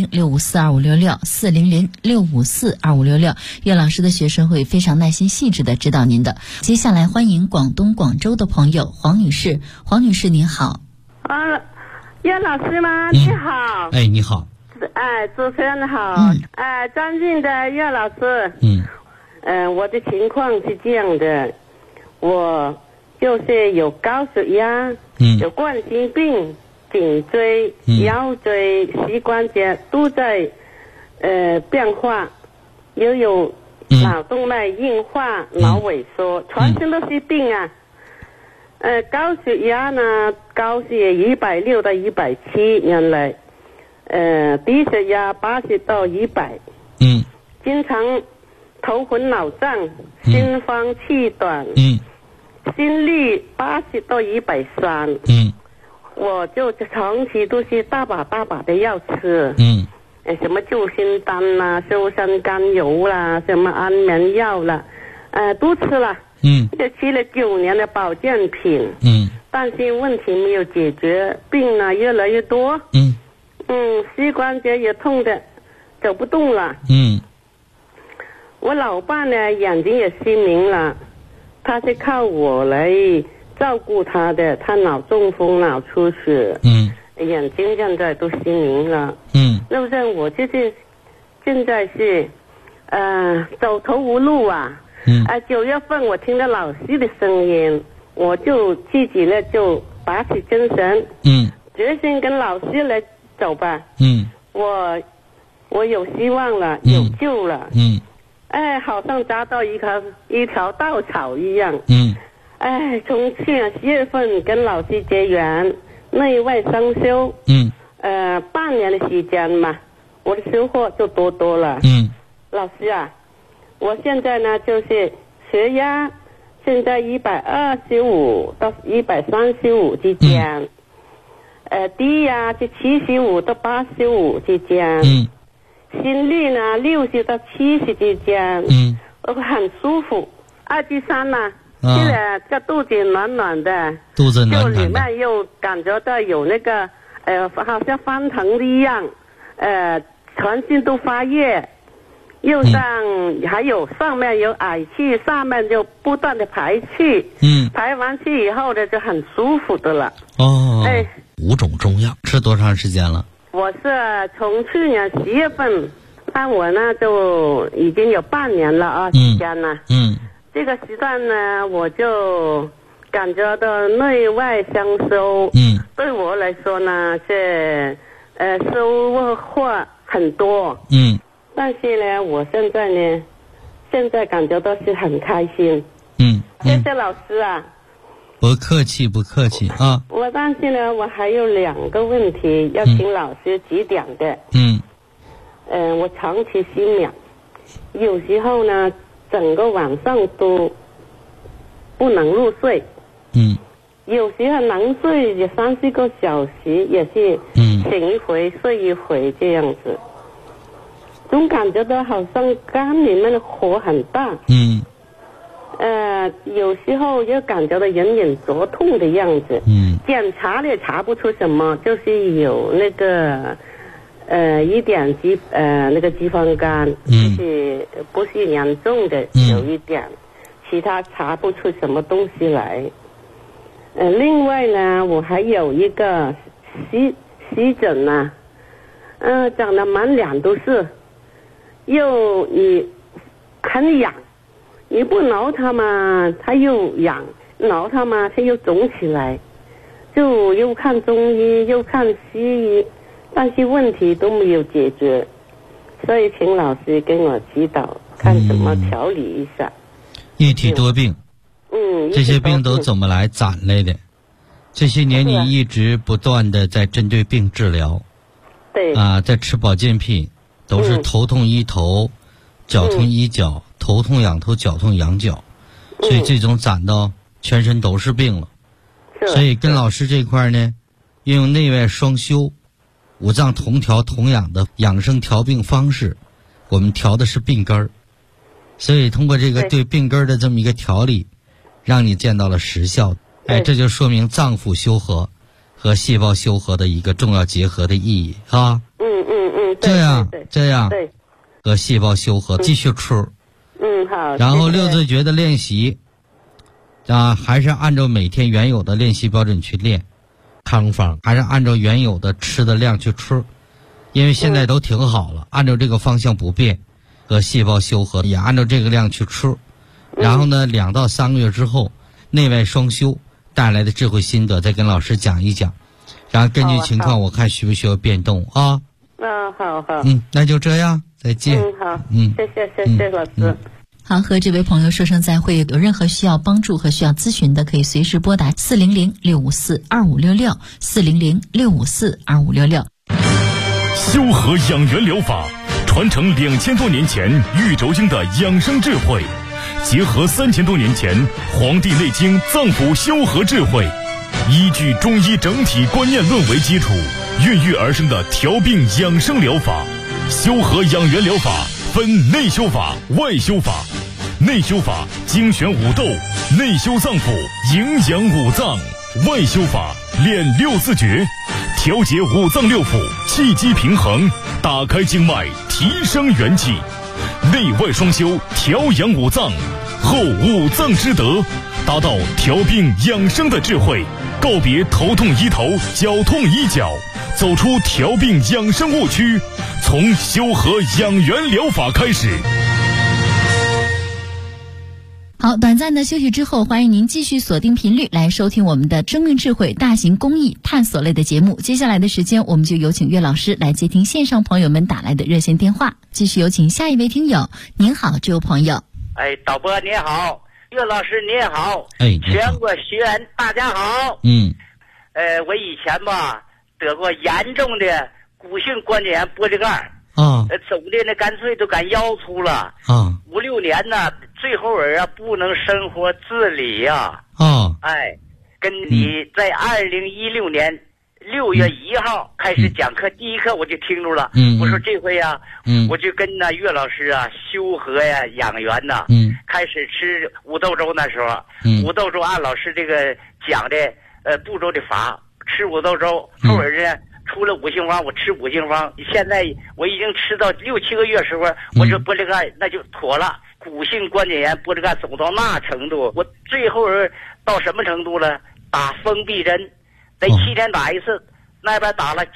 400-654-2566，400-654-2566。岳老师的学生会非常耐心细致的指导您的。接下来欢迎广东广州的朋友黄女士。黄女士您好。 岳老师吗？你好。 你好。 主持人好。尊敬的岳老师。我的情况是这样的，我就是有高血压，有冠心病、颈椎、腰椎、膝关节都在变化，又有脑动脉硬化、脑萎缩，全身都是病高血压呢，高是160到170原来，低血压80到100，经常头昏脑胀，心慌气短，心率80到130，我就长期都是大把的药吃，什么救心丹啦、修身甘油啦、什么安眠药啦，都吃了。这吃了9年的保健品，但是问题没有解决，病呢越来越多，膝关节也痛的走不动了，我老伴呢眼睛也失明了，他是靠我来照顾他的，他脑中风、脑出血，眼睛现在都失明了，那不是我就是现在是走投无路啊。9月份我听到老师的声音，我就自己呢就打起精神，决心跟老师来走吧，我有希望了，有救了，好像扎到一条稻草一样，从去年10月份跟老师结缘，内外双修，半年的时间嘛，我的收获就多了，老师啊。我现在呢就是血压现在125到135之间，低压就75到85之间，心率呢60到70之间，我很舒服。23呢，现在这肚子暖暖的， 肚子暖暖的， 就里面又感觉到有那个好像翻腾的一样，全身都发热。右上还有上面有氦气，上面就不断的排气，排完气以后呢就很舒服的了。 5种中药吃多长时间了？ 我是从去年10月份，那我呢就已经有半年了时间了。这个时段呢，我就感觉到内外相收。对我来说呢是收获很多。但是呢，我现在感觉到是很开心。谢谢老师啊。 不客气啊。 但是呢，我还有2个问题要请老师指点的。我长期失眠，有时候呢，整个晚上都不能入睡。有时候能睡也3-4个小时，也是醒一回睡一回这样子。总感觉到好像肝里面的火很大，有时候又感觉到隐隐作痛的样子，检查也查不出什么，就是有那个一点那个脂肪肝，就是不是严重的，有一点，其他查不出什么东西来。另外呢，我还有一个湿疹啊，长得满脸都是。又你很痒，你不挠它嘛，它又痒；挠它嘛，它又肿起来。就又看中医，又看西医，但是问题都没有解决，所以请老师跟我指导，看怎么调理一下。 一体多病，这些病都怎么来攒来的？这些年你一直不断的在针对病治疗， 对在吃保健品。都是头痛医头，脚痛医脚，头痛痒头，脚痛痒脚，所以这种攒到全身都是病了。所以跟老师这块呢，运用内外双修、五脏同调同养的养生调病方式，我们调的是病根儿。所以通过这个对病根儿的这么一个调理，让你见到了实效。这就说明脏腑修合和细胞修合的一个重要结合的意义啊。这样，和细胞修合继续出。 好。 然后六字诀的练习，还是按照每天原有的练习标准去练，康方还是按照原有的吃的量去吃，因为现在都挺好了，按照这个方向不变，和细胞修合也按照这个量去吃。然后呢，2到3个月之后，内外双修带来的智慧心得再跟老师讲一讲，然后根据情况我看需不需要变动啊。 好。 那就这样，再见。 好，谢谢老师。 好，和这位朋友说声再会。有任何需要帮助和需要咨询的，可以随时拨打400-654-2566，400-654-2566。 修和养元疗法传承2000多年前玉轴经的养生智慧，结合3000多年前《黄帝内经》脏腑修和智慧，依据中医整体观念论为基础，孕育而生的调病养生疗法。修和养元疗法分内修法、外修法。内修法精选五斗，内修脏腑，营养五脏；外修法练六字诀，调节五脏六腑，气机平衡，打开经脉，提升元气。内外双修，调养五脏，后五脏之德，达到调病养生的智慧，告别头痛医头，脚痛医脚，走出调病养生误区，从修和养元疗法开始。 好，短暂的休息之后，欢迎您继续锁定频率来收听我们的生命智慧大型公益探索类的节目。接下来的时间，我们就有请岳老师来接听线上朋友们打来的热线电话。继续有请下一位听友。您好，这位朋友。 导播你好，岳老师你好，全国学员大家好。我以前吧得过严重的骨性关节炎玻璃盖。走的那干脆都赶腰粗了5、6年呢，最后不能生活自理呀。跟你在2016年6月1号开始讲课，第一课我就听着了。我说这回我就跟岳老师修和养元开始吃五豆粥。那时候五豆粥按老师这个讲的步骤的法吃五豆粥，后边呢出了五行方，我吃五行方。现在我已经吃到6、7个月时候，我这玻璃盖那就妥了。骨性关节炎玻璃盖走到那程度，我最后到什么程度了？打封闭针，得7天打一次，那边打了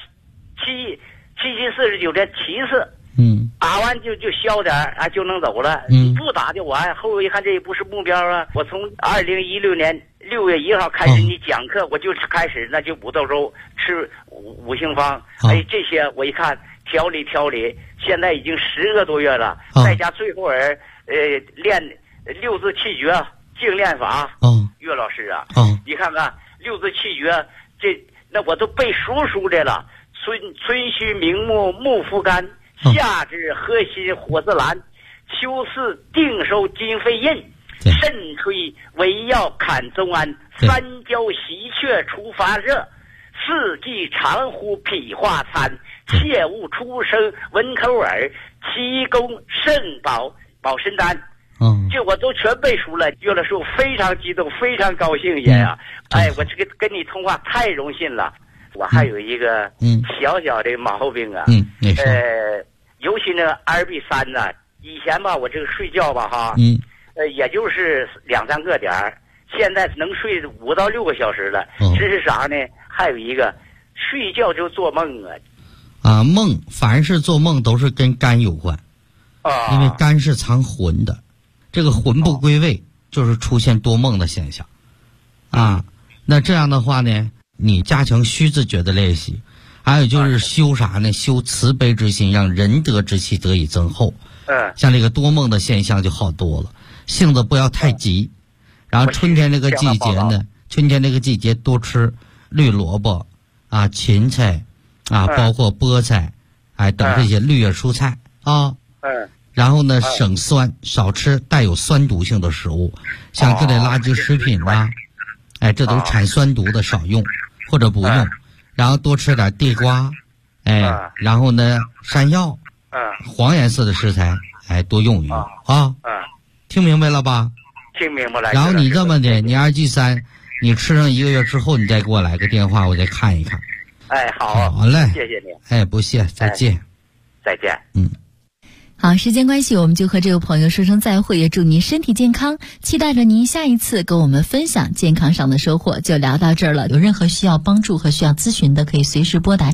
7、49天7次。打完就消点就能走了。不打就完。后一看这也不是目标啊。我从2016年6月1号开始你讲课，我就开始那就五豆粥吃五行方。这些我一看调理，现在已经10个多月了。在家最后练六字气诀静练法。岳老师你看看六字气诀，那我都背熟的了。春须明目木肤干，夏至和心火自兰，秋四定收金肺印，肾吹为药坎中安，三焦喜鹊除发热，四季长呼脾化餐，切勿出声闻口耳，七功肾保身丹。这我都全背熟了。岳老师我非常激动，非常高兴也我这个跟你通话太荣幸了。我还有一个小的毛病尤其那RB3呢，以前吧我这个睡觉吧也就是2、3个点，现在能睡5到6个小时了。这是啥呢？还有一个睡觉就做梦梦凡是做梦都是跟肝有关因为肝是藏魂的，这个魂不归位就是出现多梦的现象那这样的话呢，你加强虚字诀的练习，还有就是修啥呢？修慈悲之心，让仁德之气得以增厚。像这个多梦的现象就好多了。性子不要太急，然后春天这个季节呢，多吃绿萝卜芹菜包括菠菜等这些绿叶蔬菜然后呢省酸，少吃带有酸毒性的食物，像这类垃圾食品这都是产酸毒的，少用或者不用。然后多吃点地瓜然后呢山药黄颜色的食材多用一用听明白了吧？ 听明白了。 然后你这么的，你2G3你吃上1个月之后，你再给我来个电话，我再看一看。好嘞， 谢谢你。 不谢，再见。 再见。 好，时间关系，我们就和这位朋友说声再会，也祝您身体健康，期待着您下一次跟我们分享健康上的收获。就聊到这儿了，有任何需要帮助和需要咨询的，可以随时拨打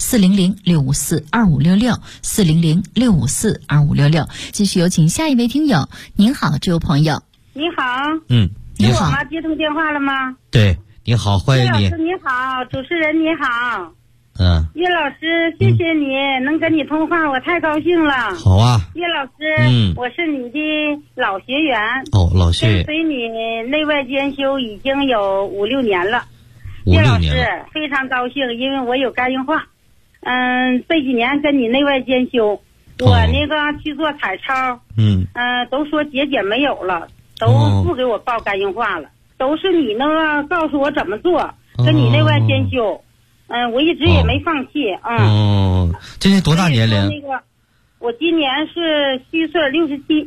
400-654-2566， 400-654-2566。继续有请下一位听友。您好，这位朋友。 你好。 你好。 是我吗？接通电话了吗？ 对，你好，欢迎你。 岳老师你好，主持人你好。 岳老师，谢谢你能跟你通话，我太高兴了。 好啊， 岳老师，我是你的老学员。 老学员， 跟随你内外兼修已经有5、6年了。 岳老师非常高兴，因为我有肝硬化。这几年跟你内外兼修，我那个去做彩超，都说结节没有了，都不给我报肝硬化了，都是你那个告诉我怎么做，跟你内外兼修。我一直也没放弃。 今年多大年龄？ 那个，我今年是虚岁67。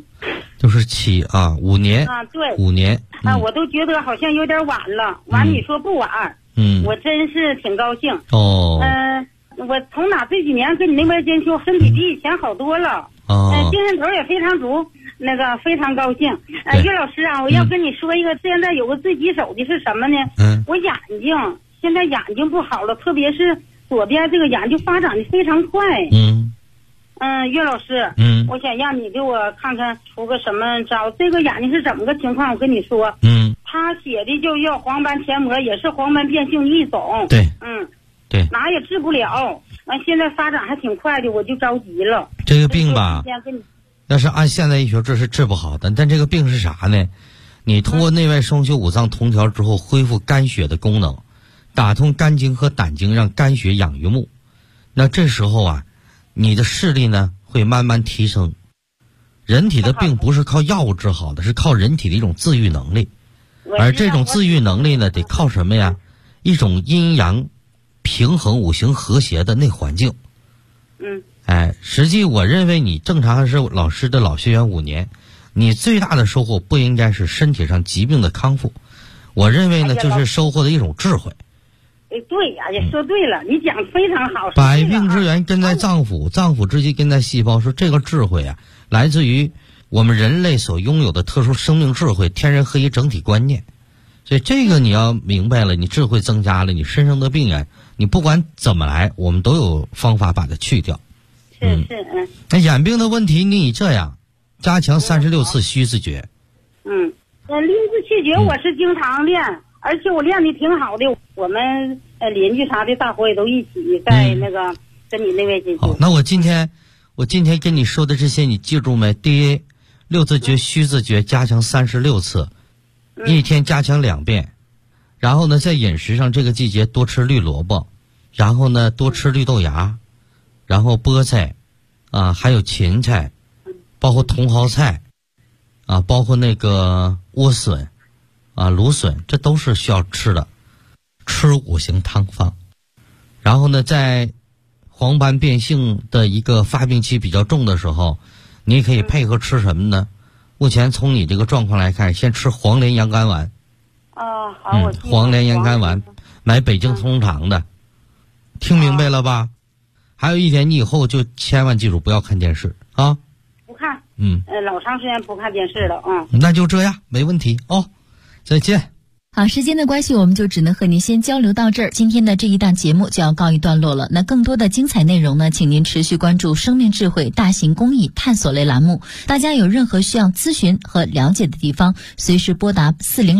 67啊，5年。 对 ，5年。 我都觉得好像有点晚了。完，你说不晚。我真是挺高兴。我从哪这几年跟你内外兼修，身体比以前好多了。精神头也非常足，那个非常高兴。岳老师啊，我要跟你说一个，现在有个最棘手的是什么呢？我眼睛现在眼睛不好了，特别是左边这个眼睛发展的非常快。岳老师，我想让你给我看看出个什么招。这个眼睛是怎么个情况？我跟你说，他写的就要黄斑填膜，也是黄斑变性的一种。 对，对， 哪也治不了。完，现在发展还挺快的，我就着急了。 这个病吧，要是按现代医学这是治不好的。但这个病是啥呢？你通过内外双修5脏同调之后，恢复肝血的功能，打通肝经和胆经，让肝血养于目。那这时候啊，你的视力呢会慢慢提升。人体的病不是靠药物治好的，是靠人体的一种自愈能力。而这种自愈能力呢，得靠什么呀？一种阴阳平衡、五行和谐的那环境。实际我认为你正常还是老师的老学员5年，你最大的收获不应该是身体上疾病的康复，我认为呢，就是收获的一种智慧。 对呀，也说对了，你讲非常好。 百病之源根在脏腑，脏腑之基根在细胞。说这个智慧啊，来自于我们人类所拥有的特殊生命智慧，天人合一整体观念。所以这个你要明白了，你智慧增加了，你身上的病啊，你不管怎么来，我们都有方法把它去掉。那眼病的问题，你这样加强36次虚字诀。 6字气诀我是经常练，而且我练的挺好的。我们邻居啥的大伙也都一起在那个跟你内外兼修。 好，那我今天跟你说的这些你记住没？第一，6字诀虚字诀加强36次，一天加强2遍。然后呢，在饮食上这个季节多吃绿萝卜，然后呢多吃绿豆芽，然后菠菜还有芹菜，包括茼蒿菜包括那个莴笋芦笋，这都是需要吃的。吃5行汤方。然后呢，在黄斑变性的一个发病期比较重的时候，你可以配合吃什么呢？目前从你这个状况来看，先吃黄连羊肝丸。 好，我黄连羊肝丸，买北京通厂的。听明白了吧？还有一点，你以后就千万记住不要看电视啊。 不看。老长时间不看电视了那就这样，没问题再见。 好，时间的关系，我们就只能和您先交流到这儿。今天的这一档节目就要告一段落了。那更多的精彩内容呢，请您持续关注生命智慧大型公益探索类栏目。大家有任何需要咨询和了解的地方，随时拨打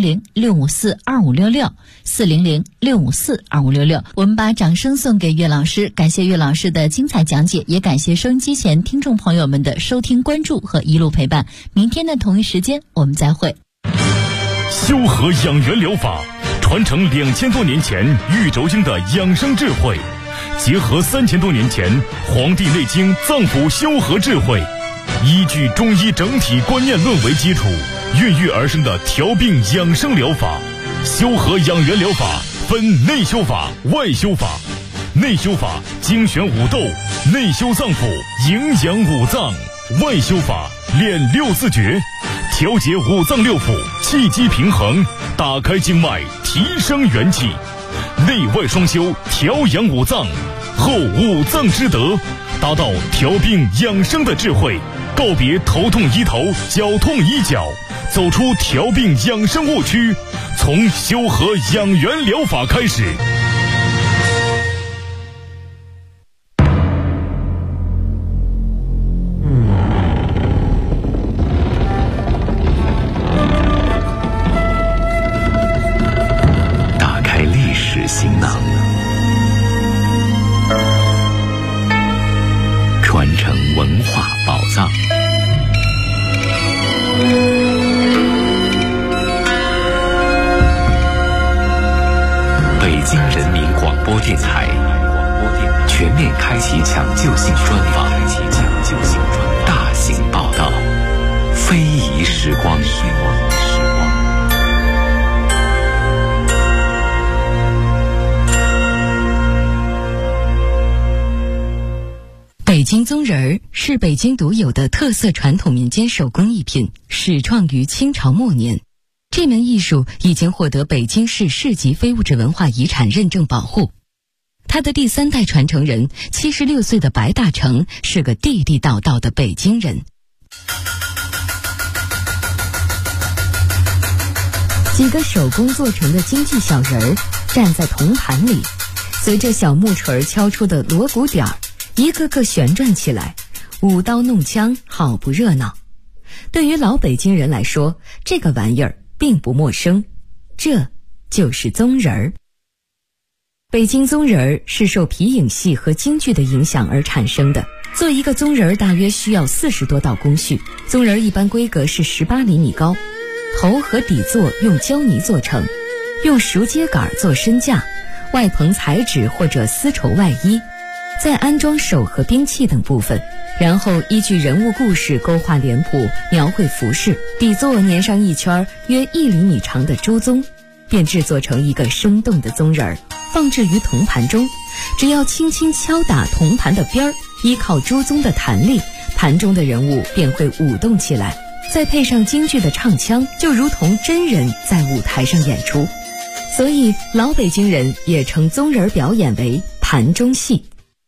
400-654-2566 400-654-2566。我们把掌声送给岳老师，感谢岳老师的精彩讲解，也感谢收音机前听众朋友们的收听关注和一路陪伴。明天的同一时间我们再会。 修和养元疗法传承2000多年前玉轴经的养生智慧，结合3000多年前《黄帝内经》脏腑修和智慧，依据中医整体观念论为基础，孕育而生的调病养生疗法。修和养元疗法分内修法、外修法。内修法精选五斗，内修脏腑，营养五脏；外修法练6字诀，调节五脏六腑，气机平衡，打开经脉，提升元气。内外双修，调养五脏，后五脏之德，达到调病养生的智慧。告别头痛医头，脚痛医脚，走出调病养生误区，从修和养元疗法开始。 打开历史行囊， 京人民广播电台全面开启抢救性专访，大型报道，非遗时光。 北京宗人儿是北京独有的特色传统民间手工艺品，始创于清朝末年。这门艺术已经获得北京市市级非物质文化遗产认证保护。他的第3代传承人76岁的白大成是个地地道道的北京人。几个手工做成的京剧小人儿站在铜盘里，随着小木锤敲出的锣鼓点儿，一个个旋转起来，舞刀弄枪，好不热闹。对于老北京人来说，这个玩意儿并不陌生，这就是宗人儿。北京宗人儿是受皮影戏和京剧的影响而产生的。做一个宗人儿大约需要40多道工序，宗人儿一般规格是18厘米高，头和底座用胶泥做成，用熟秸秆做身架，外棚彩纸或者丝绸外衣，再安装手和兵器等部分，然后依据人物故事勾画脸谱，描绘服饰，底座粘上一圈约1厘米长的猪鬃，便制作成一个生动的宗人儿，放置于铜盘中。只要轻轻敲打铜盘的边儿，依靠猪鬃的弹力，盘中的人物便会舞动起来，再配上京剧的唱腔，就如同真人在舞台上演出。所以老北京人也称宗人表演为盘中戏。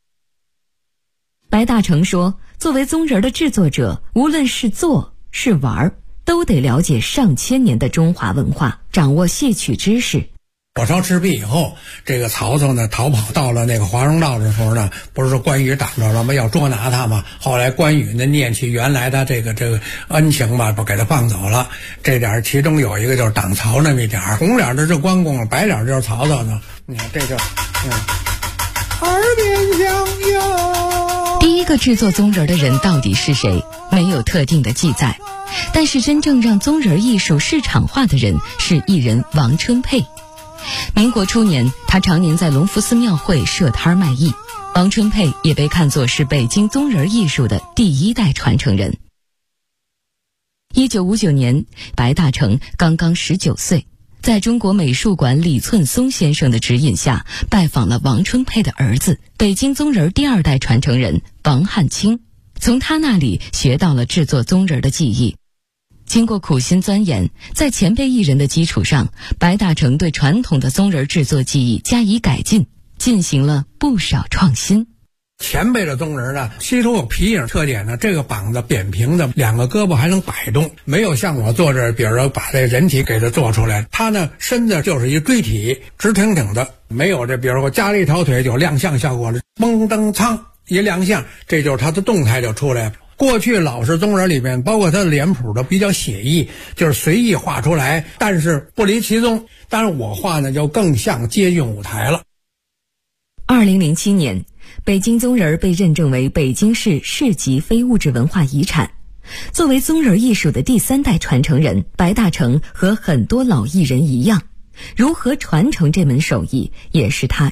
白大成说，作为宗人的制作者，无论是做是玩，都得了解上千年的中华文化，掌握戏曲知识。 火烧赤壁以后，这个曹操呢逃跑到了那个华容道的时候呢，不是说关羽挡着了吗？要捉拿他嘛。后来关羽呢念起原来的这个恩情吧，不给他放走了。这点其中有一个就是挡曹那么一点，红脸的是关公，白脸就是曹操呢。你看这就耳边响哟。 第一个制作宗人的人到底是谁？没有特定的记载。但是真正让宗人艺术市场化的人是艺人王春佩。民国初年，他常年在隆福寺庙会设摊卖艺。王春佩也被看作是北京宗人艺术的第1代传承人。1959年，白大成刚刚19岁，在中国美术馆李寸松先生的指引下，拜访了王春佩的儿子，北京宗人第2代传承人王汉卿，从他那里学到了制作宗人的技艺。经过苦心钻研，在前辈艺人的基础上，白大成对传统的宗人制作技艺加以改进，进行了不少创新。 前辈的宗人呢，其中有皮影特点呢，这个膀子扁平的，2个胳膊还能摆动，没有像我做这，比如说把这人体给它做出来，他呢身子就是一锥体，直挺挺的，没有这比如说加了一条腿就亮相效果了，嘣噔噌一亮相，这就是他的动态就出来了。过去老式宗人里面，包括他的脸谱都比较写意，就是随意画出来，但是不离其宗。但是我画呢，就更像接近舞台了。 2007年，北京宗人被认证为北京市市级非物质文化遗产。作为宗人艺术的第3代传承人，白大成和很多老艺人一样，如何传承这门手艺，也是他